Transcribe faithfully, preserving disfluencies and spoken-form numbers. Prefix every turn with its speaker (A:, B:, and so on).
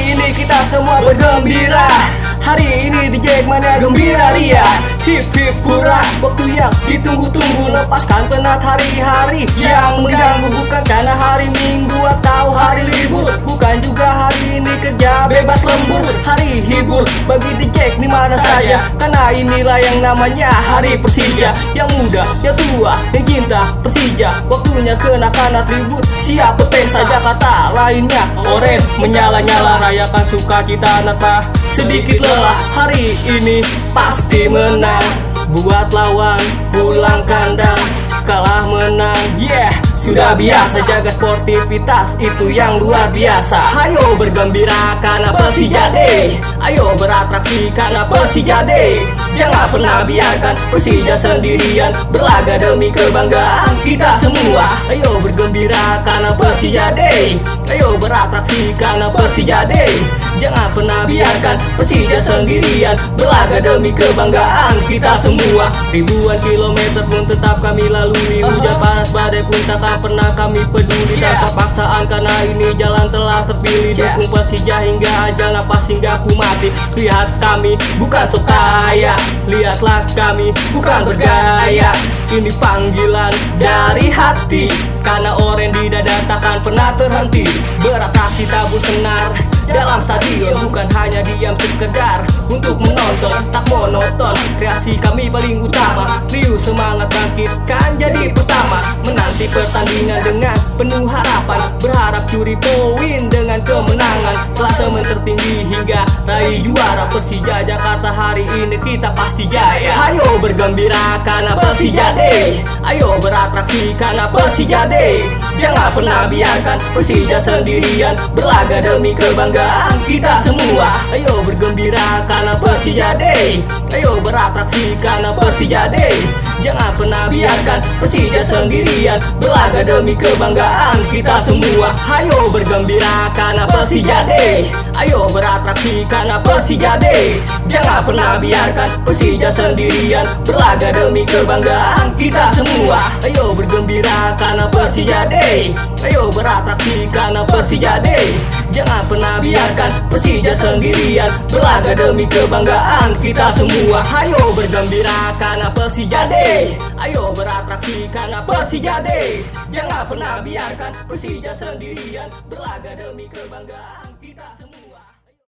A: ini kita semua bergembira. Hari ini di Jackmania gembira ria, hip hip hura. Waktu yang ditunggu-tunggu, lepaskan penat hari-hari yang mengganggu. Bukan karena hari Minggu atau hari libur, bukan juga hari ini kerja bebas lembur. Hari hibur bagi The Jack di mana saja, karena inilah yang namanya hari Persija. Yang muda, yang tua, yang cinta Persija, waktunya kenakan atribut, siap berpesta. Jakarta lainnya oren menyala-nyala, rayakan sukacita tanpa sedikit lelah. Hari ini pasti menang, buat lawan pulang kandang. Kalah menang, yeah, sudah biasa. Jaga sportivitas, itu yang luar biasa. Ayo bergembira karena Persija Day, ayo beratraksi karena Persija Day. Jangan pernah biarkan Persija sendirian berlaga demi kebanggaan kita semua. Ayo bergembira karena Persija Day, ayo beratraksi karena Persija Day. Jangan pernah biarkan Persija sendirian berlaga demi kebanggaan kita semua. Ribuan kilometer pun tetap kami lalui, hujan panas badai pun takkan pernah kami peduli. Tanpa paksaan karena ini jalan telah terpilih. Dukung Persija hingga ajal nafas hingga ku mati. Lihat kami bukan sok kaya, lihatlah kami bukan bergaya. Ini panggilan dari hati, karena oren di dada takkan pernah terhenti. Beratraksi tabur senar dalam stadion, bukan hanya diam sekedar untuk menonton. Tak monoton, kreasi kami paling utama. Liu semangat bangkitkan jadi pertama. Menanti pertandingan dengan penuh harapan, berharap curi poin dengan kemenangan. Klasemen tertinggi hingga raih juara. Persija Jakarta hari ini kita pasti jaya. Ayo bergembira karena Persija Day, ayo beratraksi karena Persija Day. Jangan pernah biarkan Persija sendirian berlaga demi kebanggaan kita semua. Ayo bergembira karena Persija Day, ayo beratraksi karena Persija Day. Jangan pernah biarkan Persija sendirian berlaga demi kebanggaan kita semua. Ayo bergembira karena Persija Day, ayo beratraksi karena Persija Day. Jangan pernah biarkan Persija sendirian berlaga demi kebanggaan kita semua. Ayo bergembira karena Persija Day, ayo beratraksi karena Persija Day. Jangan pernah biarkan Persija sendirian berlaga demi kebanggaan kita semua. Ayo bergembira karena Persija Day, ayo beratraksi karena Persija Day. Jangan pernah biarkan Persija sendirian berlaga demi kebanggaan kita semua.